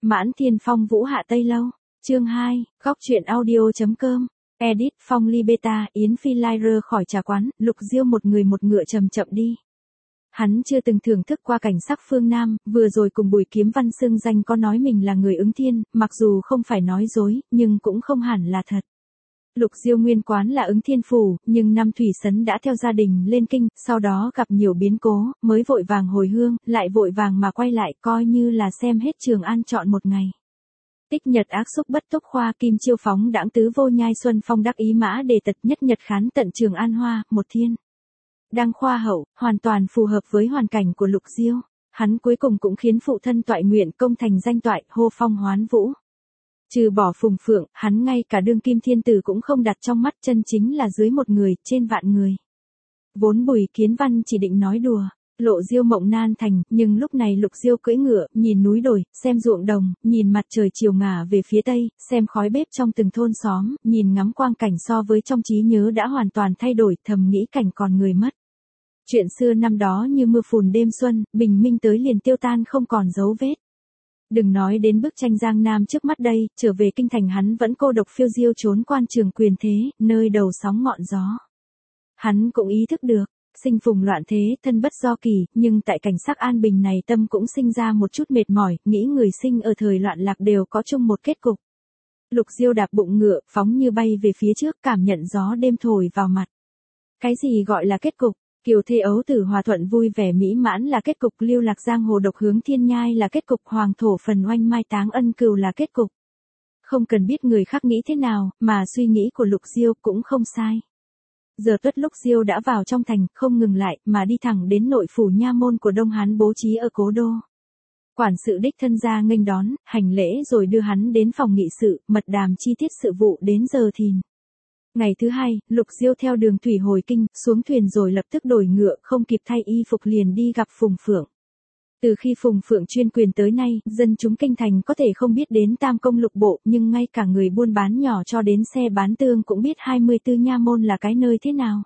Mãn Thiên Phong Vũ Hạ Tây Lâu, chương 2, góc truyện audio.com, edit Phong Ly Beta, Yến Phi Lai rơ khỏi trà quán, Lục Diêu một người một ngựa chậm chậm đi. Hắn chưa từng thưởng thức qua cảnh sắc phương Nam, vừa rồi cùng Bùi Kiếm Văn xưng danh có nói mình là người ứng thiên, mặc dù không phải nói dối, nhưng cũng không hẳn là thật. Lục Diêu nguyên quán là ứng thiên phủ, nhưng năm Thủy Sấn đã theo gia đình lên kinh, sau đó gặp nhiều biến cố, mới vội vàng hồi hương, lại vội vàng mà quay lại, coi như là xem hết Trường An trọn một ngày. Tích nhật ác xúc bất túc khoa, kim chiêu phóng đãng tứ vô nhai, xuân phong đắc ý mã đề tật, nhất nhật khán tận Trường An hoa, một thiên. Đăng khoa hậu, hoàn toàn phù hợp với hoàn cảnh của Lục Diêu. Hắn cuối cùng cũng khiến phụ thân toại nguyện công thành danh toại, hô phong hoán vũ. Trừ bỏ Phùng Phượng, hắn ngay cả đương kim thiên tử cũng không đặt trong mắt, chân chính là dưới một người, trên vạn người. Vốn Bùi Kiến Văn chỉ định nói đùa, lộ Diêu mộng nan thành, nhưng lúc này Lục Diêu cưỡi ngựa, nhìn núi đồi, xem ruộng đồng, nhìn mặt trời chiều ngả về phía tây, xem khói bếp trong từng thôn xóm, nhìn ngắm quang cảnh so với trong trí nhớ đã hoàn toàn thay đổi, thầm nghĩ cảnh còn người mất. Chuyện xưa năm đó như mưa phùn đêm xuân, bình minh tới liền tiêu tan không còn dấu vết. Đừng nói đến bức tranh Giang Nam trước mắt đây, trở về kinh thành hắn vẫn cô độc phiêu diêu trốn quan trường quyền thế, nơi đầu sóng ngọn gió. Hắn cũng ý thức được, sinh phùng loạn thế, thân bất do kỳ, nhưng tại cảnh sắc an bình này tâm cũng sinh ra một chút mệt mỏi, nghĩ người sinh ở thời loạn lạc đều có chung một kết cục. Lục Diêu đạp bụng ngựa, phóng như bay về phía trước, cảm nhận gió đêm thổi vào mặt. Cái gì gọi là kết cục? Kiều thê ấu tử hòa thuận vui vẻ mỹ mãn là kết cục, lưu lạc giang hồ độc hướng thiên nhai là kết cục, hoàng thổ phần oanh mai táng ân cừu là kết cục. Không cần biết người khác nghĩ thế nào, mà suy nghĩ của Lục Diêu cũng không sai. Giờ tuất Lục Diêu đã vào trong thành, không ngừng lại, mà đi thẳng đến nội phủ nha môn của Đông Hán bố trí ở cố đô. Quản sự đích thân ra nghênh đón, hành lễ rồi đưa hắn đến phòng nghị sự, mật đàm chi tiết sự vụ đến giờ thìn. Ngày thứ hai, Lục Diêu theo đường thủy hồi kinh, xuống thuyền rồi lập tức đổi ngựa, không kịp thay y phục liền đi gặp Phùng Phượng. Từ khi Phùng Phượng chuyên quyền tới nay, dân chúng kinh thành có thể không biết đến Tam Công Lục Bộ, nhưng ngay cả người buôn bán nhỏ cho đến xe bán tương cũng biết 24 nha môn là cái nơi thế nào.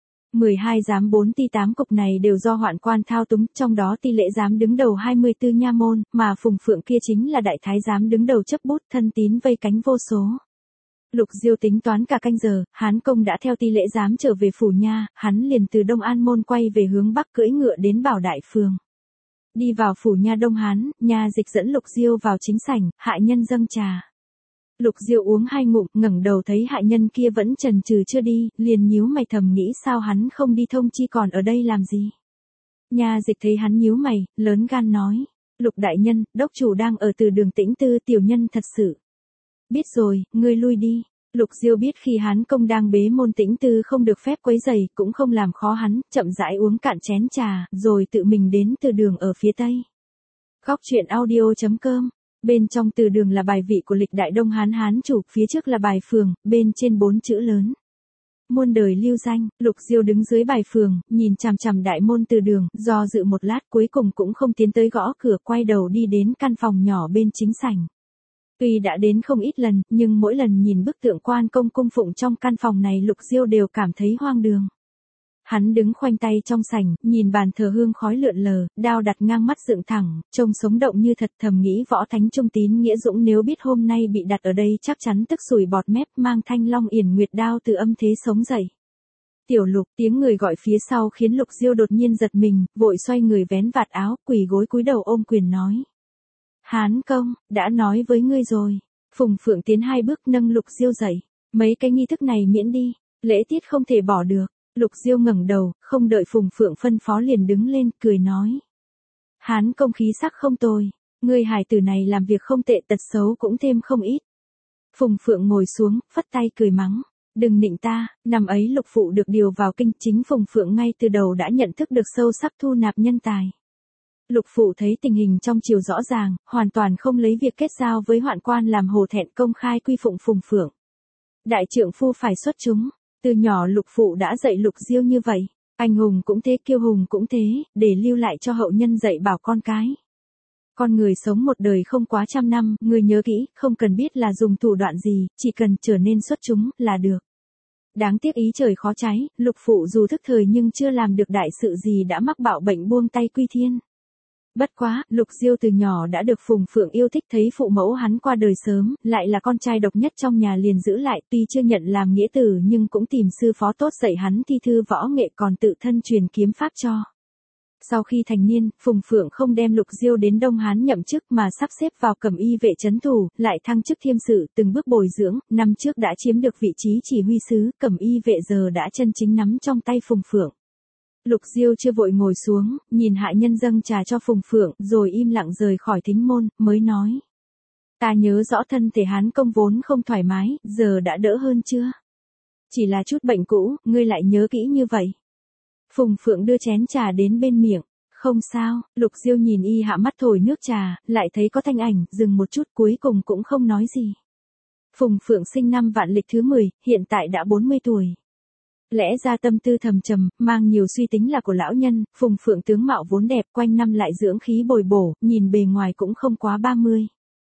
12 giám 4 ti 8 cục này đều do hoạn quan thao túng, trong đó ti lễ giám đứng đầu 24 nha môn, mà Phùng Phượng kia chính là đại thái giám đứng đầu chấp bút, thân tín vây cánh vô số. Lục Diêu tính toán cả canh giờ, Hán Công đã theo ti lễ giám trở về phủ nha, hắn liền từ Đông An môn quay về hướng bắc cưỡi ngựa đến Bảo Đại Phường. Đi vào phủ nha Đông Hán, nha dịch dẫn Lục Diêu vào chính sảnh, hạ nhân dâng trà. Lục Diêu uống 2 ngụm, ngẩng đầu thấy hạ nhân kia vẫn chần chừ chưa đi, liền nhíu mày thầm nghĩ sao hắn không đi thông chi còn ở đây làm gì. Nha dịch thấy hắn nhíu mày, lớn gan nói, Lục đại nhân, đốc chủ đang ở từ đường Tĩnh Tư, tiểu nhân thật sự. Biết rồi, ngươi lui đi. Lục Diêu biết khi Hán Công đang bế môn Tĩnh Tư không được phép quấy rầy, cũng không làm khó hắn, chậm rãi uống cạn chén trà, rồi tự mình đến từ đường ở phía tây. Góc truyện audio.com. Bên trong từ đường là bài vị của lịch đại Đông Hán Hán chủ, phía trước là bài phường, bên trên 4 chữ lớn. Muôn đời lưu danh. Lục Diêu đứng dưới bài phường, nhìn chằm chằm đại môn từ đường, do dự một lát cuối cùng cũng không tiến tới gõ cửa, quay đầu đi đến căn phòng nhỏ bên chính sảnh. Tuy đã đến không ít lần, nhưng mỗi lần nhìn bức tượng quan công cung phụng trong căn phòng này Lục Diêu đều cảm thấy hoang đường. Hắn đứng khoanh tay trong sảnh, nhìn bàn thờ hương khói lượn lờ, đao đặt ngang mắt dựng thẳng, trông sống động như thật, thầm nghĩ võ thánh trung tín nghĩa dũng nếu biết hôm nay bị đặt ở đây chắc chắn tức sùi bọt mép, mang thanh long yển nguyệt đao từ âm thế sống dậy. Tiểu Lục, tiếng người gọi phía sau khiến Lục Diêu đột nhiên giật mình, vội xoay người vén vạt áo, quỳ gối cúi đầu ôm quyền nói. Hán Công, đã nói với ngươi rồi. Phùng Phượng tiến 2 bước nâng Lục Diêu dậy. Mấy cái nghi thức này miễn đi, lễ tiết không thể bỏ được. Lục Diêu ngẩng đầu, không đợi Phùng Phượng phân phó liền đứng lên, cười nói. Hán Công khí sắc không tồi, ngươi hài tử này làm việc không tệ, tật xấu cũng thêm không ít. Phùng Phượng ngồi xuống, phất tay cười mắng. Đừng nịnh ta, năm ấy Lục Phụ được điều vào kinh, chính Phùng Phượng ngay từ đầu đã nhận thức được sâu sắc thu nạp nhân tài. Lục Phụ thấy tình hình trong triều rõ ràng, hoàn toàn không lấy việc kết giao với hoạn quan làm hổ thẹn, công khai quy phụng Phùng Phượng. Đại trượng phu phải xuất chúng, từ nhỏ Lục Phụ đã dạy Lục Diêu như vậy, anh hùng cũng thế, kiêu hùng cũng thế, để lưu lại cho hậu nhân dạy bảo con cái. Con người sống một đời không quá 100 năm, người nhớ kỹ, không cần biết là dùng thủ đoạn gì, chỉ cần trở nên xuất chúng là được. Đáng tiếc ý trời khó trái, Lục Phụ dù thức thời nhưng chưa làm được đại sự gì đã mắc bạo bệnh buông tay quy thiên. Bất quá, Lục Diêu từ nhỏ đã được Phùng Phượng yêu thích, thấy phụ mẫu hắn qua đời sớm, lại là con trai độc nhất trong nhà liền giữ lại, tuy chưa nhận làm nghĩa tử nhưng cũng tìm sư phó tốt dạy hắn thi thư võ nghệ, còn tự thân truyền kiếm pháp cho. Sau khi thành niên, Phùng Phượng không đem Lục Diêu đến Đông Hán nhậm chức mà sắp xếp vào Cẩm Y vệ trấn thủ, lại thăng chức thiêm sự, từng bước bồi dưỡng, năm trước đã chiếm được vị trí chỉ huy sứ, Cẩm Y vệ giờ đã chân chính nắm trong tay Phùng Phượng. Lục Diêu chưa vội ngồi xuống, nhìn hạ nhân dâng trà cho Phùng Phượng, rồi im lặng rời khỏi thính môn, mới nói. Ta nhớ rõ thân thể Hán công vốn không thoải mái, giờ đã đỡ hơn chưa? Chỉ là chút bệnh cũ, ngươi lại nhớ kỹ như vậy. Phùng Phượng đưa chén trà đến bên miệng. Không sao, Lục Diêu nhìn y hạ mắt thổi nước trà, lại thấy có thanh ảnh, dừng một chút cuối cùng cũng không nói gì. Phùng Phượng sinh năm Vạn Lịch thứ 10, hiện tại đã 40 tuổi. Lẽ ra tâm tư thầm trầm, mang nhiều suy tính là của lão nhân, Phùng Phượng tướng mạo vốn đẹp, quanh năm lại dưỡng khí bồi bổ, nhìn bề ngoài cũng không quá 30.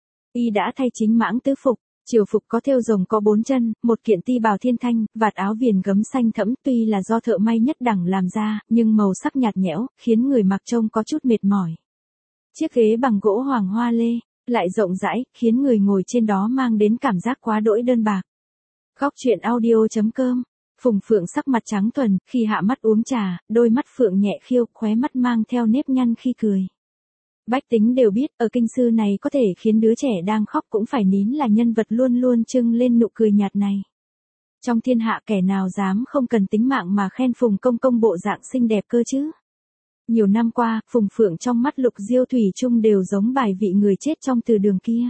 Y đã thay chính mãng tứ phục, triều phục có thêu rồng có 4 chân, một kiện ti bào thiên thanh, vạt áo viền gấm xanh thẫm, tuy là do thợ may nhất đẳng làm ra, nhưng màu sắc nhạt nhẽo, khiến người mặc trông có chút mệt mỏi. Chiếc ghế bằng gỗ hoàng hoa lê, lại rộng rãi, khiến người ngồi trên đó mang đến cảm giác quá đỗi đơn bạc. Góc truyện audio.com. Phùng Phượng sắc mặt trắng thuần, khi hạ mắt uống trà, đôi mắt Phượng nhẹ khiêu, khóe mắt mang theo nếp nhăn khi cười. Bách tính đều biết, ở kinh sư này có thể khiến đứa trẻ đang khóc cũng phải nín là nhân vật luôn luôn trưng lên nụ cười nhạt này. Trong thiên hạ kẻ nào dám không cần tính mạng mà khen Phùng công công bộ dạng xinh đẹp cơ chứ? Nhiều năm qua, Phùng Phượng trong mắt Lục Diêu thủy chung đều giống bài vị người chết trong từ đường kia.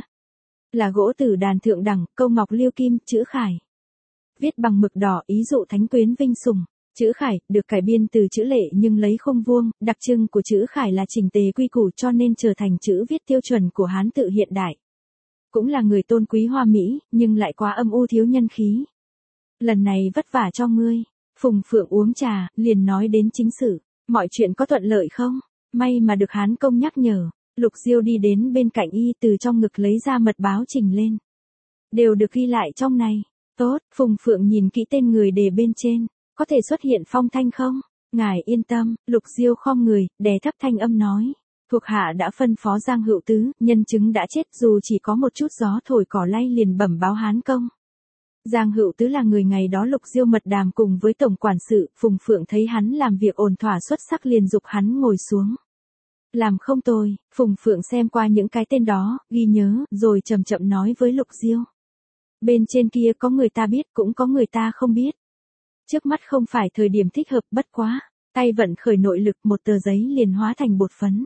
Là gỗ tử đàn thượng đẳng, câu ngọc liêu kim, chữ khải. Viết bằng mực đỏ, ý dụ thánh quyến vinh sùng. Chữ khải, được cải biên từ chữ lệ nhưng lấy khung vuông, đặc trưng của chữ khải là chỉnh tề quy củ cho nên trở thành chữ viết tiêu chuẩn của Hán tự hiện đại. Cũng là người tôn quý hoa mỹ, nhưng lại quá âm u thiếu nhân khí. Lần này vất vả cho ngươi. Phùng Phượng uống trà, liền nói đến chính sự. Mọi chuyện có thuận lợi không? May mà được Hán công nhắc nhở. Lục Diêu đi đến bên cạnh y, từ trong ngực lấy ra mật báo trình lên. Đều được ghi lại trong này. Tốt, Phùng Phượng nhìn kỹ tên người đề bên trên. Có thể xuất hiện phong thanh không? Ngài yên tâm, Lục Diêu khom người, đè thấp thanh âm nói. Thuộc hạ đã phân phó Giang Hữu Tứ, nhân chứng đã chết dù chỉ có một chút gió thổi cỏ lay liền bẩm báo Hán công. Giang Hữu Tứ là người ngày đó Lục Diêu mật đàm cùng với tổng quản sự, Phùng Phượng thấy hắn làm việc ổn thỏa xuất sắc liền giục hắn ngồi xuống. Làm không tồi, Phùng Phượng xem qua những cái tên đó, ghi nhớ, rồi chậm chậm nói với Lục Diêu. Bên trên kia có người ta biết cũng có người ta không biết. Trước mắt không phải thời điểm thích hợp, bất quá. Tay vận khởi nội lực, một tờ giấy liền hóa thành bột phấn.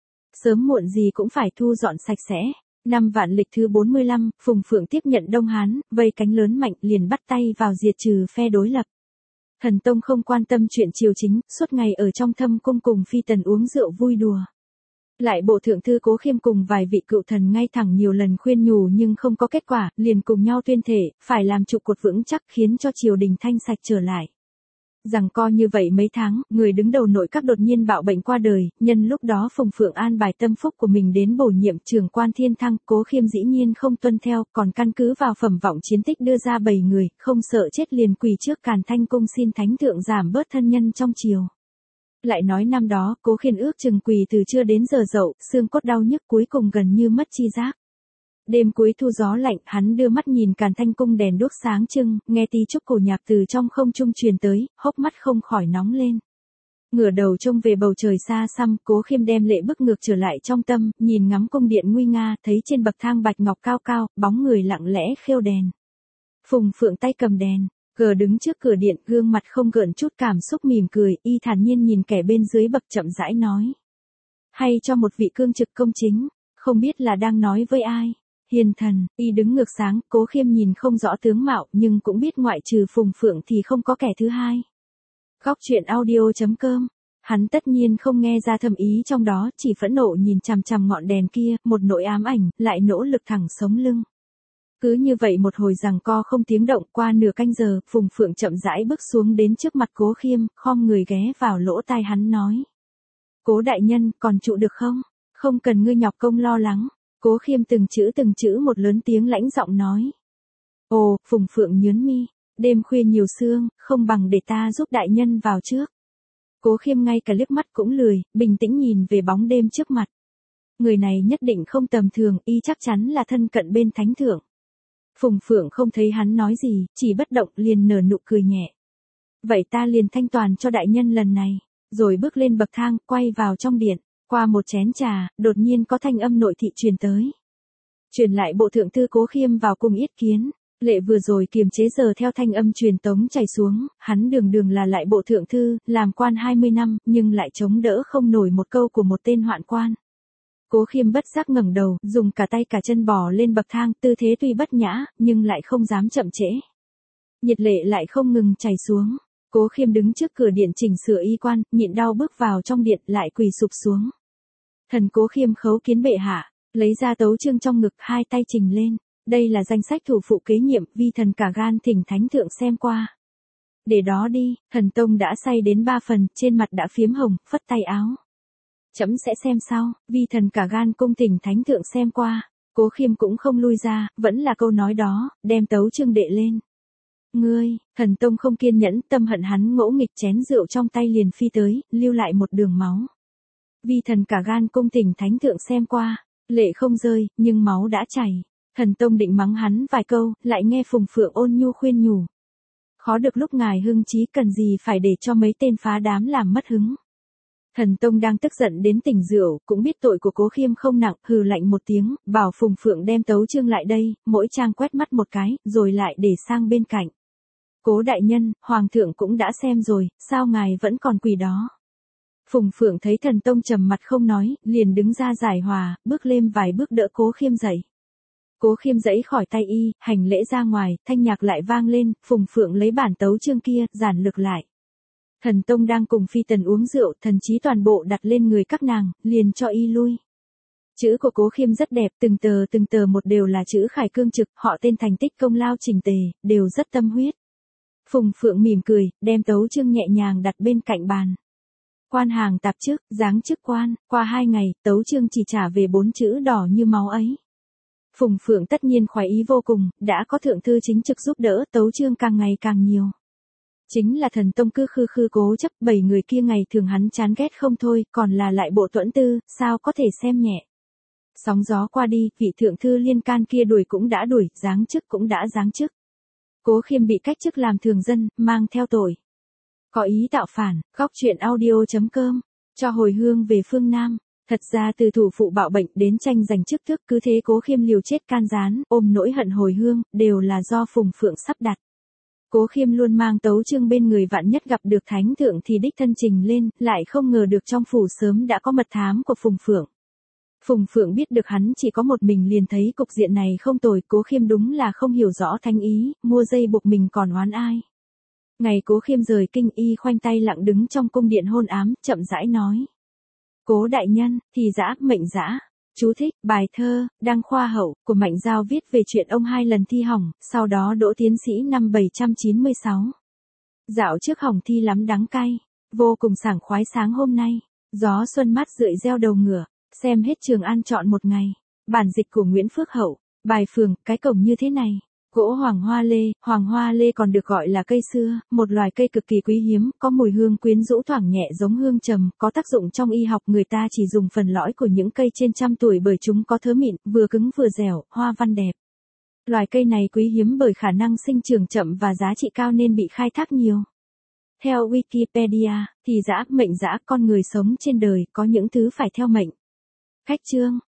Sớm muộn gì cũng phải thu dọn sạch sẽ. Năm Vạn Lịch thứ 45, Phùng Phượng tiếp nhận Đông Hán, vây cánh lớn mạnh liền bắt tay vào diệt trừ phe đối lập. Thần Tông không quan tâm chuyện triều chính, suốt ngày ở trong thâm cung cùng phi tần uống rượu vui đùa. Lại bộ thượng thư Cố Khiêm cùng vài vị cựu thần ngay thẳng nhiều lần khuyên nhủ nhưng không có kết quả, liền cùng nhau tuyên thể, phải làm trụ cột vững chắc khiến cho triều đình thanh sạch trở lại. Rằng co như vậy mấy tháng, người đứng đầu nội các đột nhiên bạo bệnh qua đời, nhân lúc đó Phùng Phượng an bài tâm phúc của mình đến bổ nhiệm trưởng quan Thiên Thăng, Cố Khiêm dĩ nhiên không tuân theo, còn căn cứ vào phẩm vọng chiến tích đưa ra 7 người, không sợ chết liền quỳ trước Càn Thanh cung xin thánh thượng giảm bớt thân nhân trong triều. Lại nói năm đó, Cố Khiên ước chừng quỳ từ trưa đến giờ dậu, xương cốt đau nhức cuối cùng gần như mất chi giác. Đêm cuối thu gió lạnh, hắn đưa mắt nhìn Càn Thanh cung đèn đuốc sáng trưng, nghe ti trúc cổ nhạc từ trong không trung truyền tới, hốc mắt không khỏi nóng lên. Ngửa đầu trông về bầu trời xa xăm, Cố Khiêm đem lệ bức ngược trở lại trong tâm, nhìn ngắm cung điện nguy nga, thấy trên bậc thang bạch ngọc cao cao, bóng người lặng lẽ khêu đèn. Phùng Phượng tay cầm đèn. Gờ đứng trước cửa điện, gương mặt không gợn chút cảm xúc mỉm cười, y thản nhiên nhìn kẻ bên dưới bậc chậm rãi nói. Hay cho một vị cương trực công chính, không biết là đang nói với ai. Hiền thần, y đứng ngược sáng, Cố Khiêm nhìn không rõ tướng mạo nhưng cũng biết ngoại trừ Phùng Phượng thì không có kẻ thứ hai. Góc truyện audio.com. Hắn tất nhiên không nghe ra thâm ý trong đó, chỉ phẫn nộ nhìn chằm chằm ngọn đèn kia, một nỗi ám ảnh, lại nỗ lực thẳng sống lưng. Cứ như vậy một hồi giằng co không tiếng động, qua nửa canh giờ, Phùng Phượng chậm rãi bước xuống đến trước mặt Cố Khiêm, khom người ghé vào lỗ tai hắn nói. Cố đại nhân, còn trụ được không? Không cần ngươi nhọc công lo lắng. Cố Khiêm từng chữ một lớn tiếng lãnh giọng nói. Ồ, Phùng Phượng nhớn mi, đêm khuya nhiều sương, không bằng để ta giúp đại nhân vào trước. Cố Khiêm ngay cả liếc mắt cũng lười, bình tĩnh nhìn về bóng đêm trước mặt. Người này nhất định không tầm thường, y chắc chắn là thân cận bên thánh thượng. Phùng Phượng không thấy hắn nói gì, chỉ bất động liền nở nụ cười nhẹ. Vậy ta liền thanh toàn cho đại nhân lần này, rồi bước lên bậc thang, quay vào trong điện. Qua một chén trà, đột nhiên có thanh âm nội thị truyền tới. Truyền lại bộ thượng thư Cố Khiêm vào cung yết kiến. Lệ vừa rồi kiềm chế giờ theo thanh âm truyền tống chảy xuống, hắn đường đường là lại bộ thượng thư, làm quan 20 năm, nhưng lại chống đỡ không nổi một câu của một tên hoạn quan. Cố Khiêm bất giác ngẩng đầu, dùng cả tay cả chân bò lên bậc thang, tư thế tuy bất nhã, nhưng lại không dám chậm trễ. Nhiệt lệ lại không ngừng chảy xuống. Cố Khiêm đứng trước cửa điện chỉnh sửa y quan, nhịn đau bước vào trong điện, lại quỳ sụp xuống. Thần Cố Khiêm khấu kiến bệ hạ, lấy ra tấu chương trong ngực, hai tay trình lên. Đây là danh sách thủ phụ kế nhiệm, vi thần cả gan thỉnh thánh thượng xem qua. Để đó đi, thần tông đã say đến 3 phần, trên mặt đã phiếm hồng, phất tay áo. Chấm sẽ xem sau, vi thần cả gan cung thỉnh thánh thượng xem qua. Cố Khiêm cũng không lui ra, vẫn là câu nói đó, đem tấu chương đệ lên. Ngươi, thần tông không kiên nhẫn, tâm hận hắn ngỗ nghịch, chén rượu trong tay liền phi tới, lưu lại một đường máu. Vi thần cả gan cung thỉnh thánh thượng xem qua, lệ không rơi, nhưng máu đã chảy. Thần tông định mắng hắn vài câu, lại nghe Phùng Phượng ôn nhu khuyên nhủ. Khó được lúc ngài hưng trí, cần gì phải để cho mấy tên phá đám làm mất hứng. Thần tông đang tức giận đến tỉnh rượu, cũng biết tội của Cố Khiêm không nặng, hừ lạnh một tiếng, bảo Phùng Phượng đem tấu chương lại đây, mỗi trang quét mắt một cái, rồi lại để sang bên cạnh. Cố đại nhân, hoàng thượng cũng đã xem rồi, sao ngài vẫn còn quỳ đó? Phùng Phượng thấy thần tông trầm mặt không nói, liền đứng ra giải hòa, bước lên vài bước đỡ Cố Khiêm dậy. Cố Khiêm giãy khỏi tay y, hành lễ ra ngoài, thanh nhạc lại vang lên, Phùng Phượng lấy bản tấu chương kia, giản lược lại. Thần tông đang cùng phi tần uống rượu, thần trí toàn bộ đặt lên người các nàng, liền cho y lui. Chữ của Cố Khiêm rất đẹp, từng tờ một đều là chữ khải cương trực, họ tên thành tích công lao chỉnh tề, đều rất tâm huyết. Phùng Phượng mỉm cười, đem tấu chương nhẹ nhàng đặt bên cạnh bàn. Quan hàng tạp chức, giáng chức quan, qua 2 ngày, tấu chương chỉ trả về 4 chữ đỏ như máu ấy. Phùng Phượng tất nhiên khoái ý vô cùng, đã có thượng thư chính trực giúp đỡ, tấu chương càng ngày càng nhiều. Chính là thần tông cứ khư cố chấp, 7 người kia ngày thường hắn chán ghét không thôi, còn là lại bộ tuẫn tư, sao có thể xem nhẹ. Sóng gió qua đi, vị thượng thư liên can kia đuổi cũng đã đuổi, giáng chức cũng đã giáng chức. Cố Khiêm bị cách chức làm thường dân, mang theo tội. Có ý tạo phản, góc truyện audio.com, cho hồi hương về phương Nam. Thật ra từ thủ phụ bạo bệnh đến tranh giành chức tước, cứ thế Cố Khiêm liều chết can gián, ôm nỗi hận hồi hương, đều là do Phùng Phượng sắp đặt. Cố Khiêm luôn mang tấu chương bên người, vạn nhất gặp được thánh thượng thì đích thân trình lên, lại không ngờ được trong phủ sớm đã có mật thám của Phùng Phượng. Phùng Phượng biết được hắn chỉ có một mình liền thấy cục diện này không tồi, Cố Khiêm đúng là không hiểu rõ thánh ý, mua dây buộc mình còn oán ai. Ngày Cố Khiêm rời kinh, y khoanh tay lặng đứng trong cung điện hôn ám, chậm rãi nói. Cố đại nhân, thì dã, mệnh dã. Chú thích, bài thơ, đăng khoa hậu, của Mạnh Giao viết về chuyện ông 2 lần thi hỏng, sau đó đỗ tiến sĩ năm 796. Dạo trước hỏng thi lắm đắng cay, vô cùng sảng khoái sáng hôm nay, gió xuân mát rượi gieo đầu ngựa, xem hết Trường An trọn một ngày. Bản dịch của Nguyễn Phước Hậu, bài phường, cái cổng như thế này. Gỗ hoàng hoa lê còn được gọi là cây xưa, một loài cây cực kỳ quý hiếm, có mùi hương quyến rũ thoảng nhẹ giống hương trầm, có tác dụng trong y học, người ta chỉ dùng phần lõi của những cây trên trăm tuổi bởi chúng có thớ mịn, vừa cứng vừa dẻo, hoa văn đẹp. Loài cây này quý hiếm bởi khả năng sinh trưởng chậm và giá trị cao nên bị khai thác nhiều. Theo Wikipedia, thì dã, mệnh dã, con người sống trên đời, có những thứ phải theo mệnh. Khách chương.